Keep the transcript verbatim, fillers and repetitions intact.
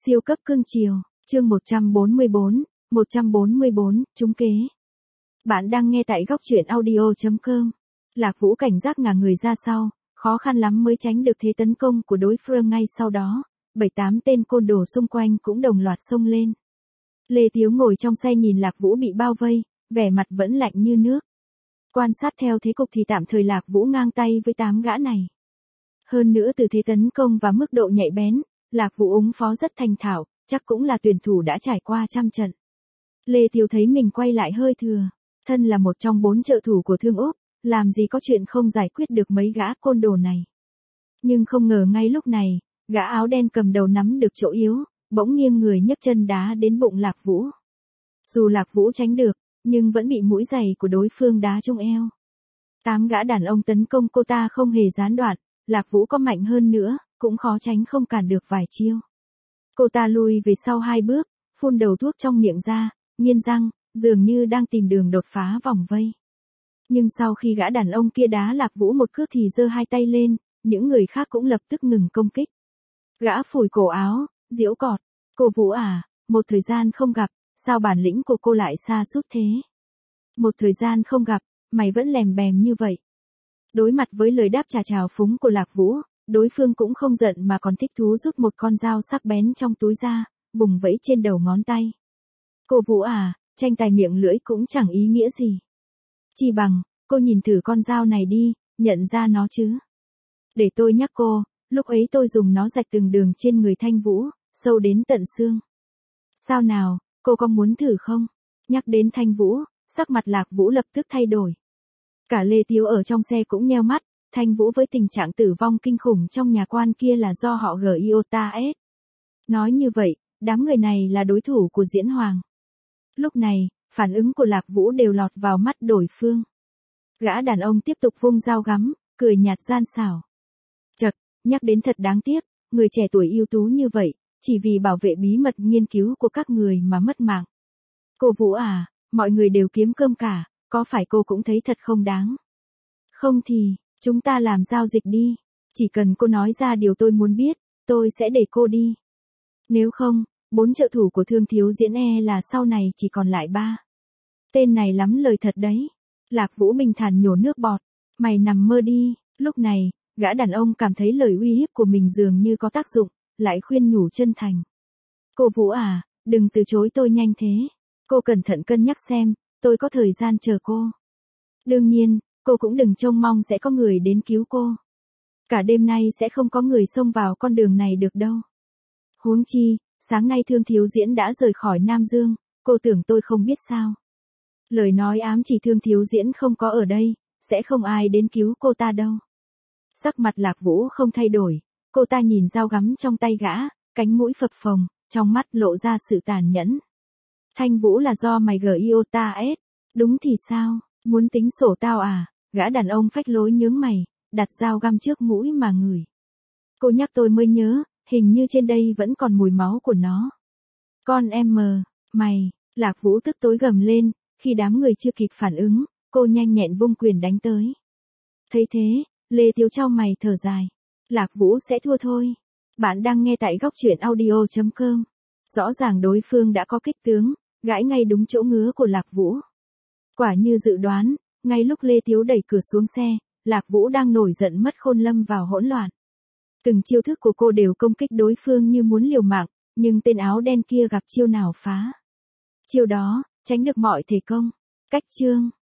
Siêu cấp cưng chiều, chương một trăm bốn mươi bốn, một trăm bốn mươi bốn, trúng kế. Bạn đang nghe tại góc truyện audio chấm com. Lạc Vũ cảnh giác ngả người ra sau, khó khăn lắm mới tránh được thế tấn công của đối phương ngay sau đó, bảy tám tên côn đồ xung quanh cũng đồng loạt xông lên. Lê Tiếu ngồi trong xe nhìn Lạc Vũ bị bao vây, vẻ mặt vẫn lạnh như nước. Quan sát theo thế cục thì tạm thời Lạc Vũ ngang tay với tám gã này. Hơn nữa từ thế tấn công và mức độ nhạy bén, Lạc Vũ ứng phó rất thành thạo, chắc cũng là tuyển thủ đã trải qua trăm trận. Lê Tiếu thấy mình quay lại hơi thừa, thân là một trong bốn trợ thủ của Thương Úc, làm gì có chuyện không giải quyết được mấy gã côn đồ này. Nhưng không ngờ ngay lúc này, gã áo đen cầm đầu nắm được chỗ yếu, bỗng nghiêng người nhấc chân đá đến bụng Lạc Vũ. Dù Lạc Vũ tránh được, nhưng vẫn bị mũi giày của đối phương đá trúng eo. Tám gã đàn ông tấn công cô ta không hề gián đoạn, Lạc Vũ có mạnh hơn nữa, cũng khó tránh không cản được vài chiêu. Cô ta lùi về sau hai bước, phun đầu thuốc trong miệng ra, nghiến răng, dường như đang tìm đường đột phá vòng vây. Nhưng sau khi gã đàn ông kia đá Lạc Vũ một cước thì giơ hai tay lên, những người khác cũng lập tức ngừng công kích. Gã phủi cổ áo, giễu cọt, cô Vũ à, một thời gian không gặp, sao bản lĩnh của cô lại sa sút thế? Một thời gian không gặp, mày vẫn lèm bèm như vậy. Đối mặt với lời đáp trả trào phúng của Lạc Vũ, đối phương cũng không giận mà còn thích thú rút một con dao sắc bén trong túi ra, vùng vẫy trên đầu ngón tay. Cô Vũ à, tranh tài miệng lưỡi cũng chẳng ý nghĩa gì. Chi bằng, cô nhìn thử con dao này đi, nhận ra nó chứ. Để tôi nhắc cô, lúc ấy tôi dùng nó rạch từng đường trên người Thanh Vũ, sâu đến tận xương. Sao nào, cô có muốn thử không? Nhắc đến Thanh Vũ, sắc mặt Lạc Vũ lập tức thay đổi. Cả Lê Tiếu ở trong xe cũng nheo mắt, Thanh Vũ với tình trạng tử vong kinh khủng trong nhà quan kia là do họ gờ Iota S. Nói như vậy, đám người này là đối thủ của Diễn Hoàng. Lúc này, phản ứng của Lạc Vũ đều lọt vào mắt đối phương. Gã đàn ông tiếp tục vung dao gắm, cười nhạt gian xảo. Chậc, nhắc đến thật đáng tiếc, người trẻ tuổi ưu tú như vậy, chỉ vì bảo vệ bí mật nghiên cứu của các người mà mất mạng. Cô Vũ à, mọi người đều kiếm cơm cả, có phải cô cũng thấy thật không đáng? Không thì, chúng ta làm giao dịch đi, chỉ cần cô nói ra điều tôi muốn biết, tôi sẽ để cô đi. Nếu không, bốn trợ thủ của Thương Thiếu Diễn e là sau này chỉ còn lại ba. Tên này lắm lời thật đấy. Lạc Vũ bình thản nhổ nước bọt, mày nằm mơ đi. Lúc này, gã đàn ông cảm thấy lời uy hiếp của mình dường như có tác dụng, lại khuyên nhủ chân thành. Cô Vũ à, đừng từ chối tôi nhanh thế. Cô cẩn thận cân nhắc xem, tôi có thời gian chờ cô. Đương nhiên, cô cũng đừng trông mong sẽ có người đến cứu cô. Cả đêm nay sẽ không có người xông vào con đường này được đâu. Huống chi, sáng nay Thương Thiếu Diễn đã rời khỏi Nam Dương, cô tưởng tôi không biết sao. Lời nói ám chỉ Thương Thiếu Diễn không có ở đây, sẽ không ai đến cứu cô ta đâu. Sắc mặt Lạc Vũ không thay đổi, cô ta nhìn dao gắm trong tay gã, cánh mũi phập phồng, trong mắt lộ ra sự tàn nhẫn. Thanh Vũ là do mày gờ Iota S, đúng thì sao, muốn tính sổ tao à? Gã đàn ông phách lối nhướng mày, đặt dao găm trước mũi mà ngửi. Cô nhắc tôi mới nhớ, hình như trên đây vẫn còn mùi máu của nó. Con em mờ, mày, Lạc Vũ tức tối gầm lên, khi đám người chưa kịp phản ứng, cô nhanh nhẹn vung quyền đánh tới. Thấy thế, Lê Tiếu chau mày thở dài. Lạc Vũ sẽ thua thôi. Bạn đang nghe tại góc truyện audio chấm com. Rõ ràng đối phương đã có kích tướng, gãi ngay đúng chỗ ngứa của Lạc Vũ. Quả như dự đoán, ngay lúc Lê Tiếu đẩy cửa xuống xe, Lạc Vũ đang nổi giận mất khôn lâm vào hỗn loạn. Từng chiêu thức của cô đều công kích đối phương như muốn liều mạng, nhưng tên áo đen kia gặp chiêu nào phá. Chiêu đó, tránh được mọi thể công. Cách chương.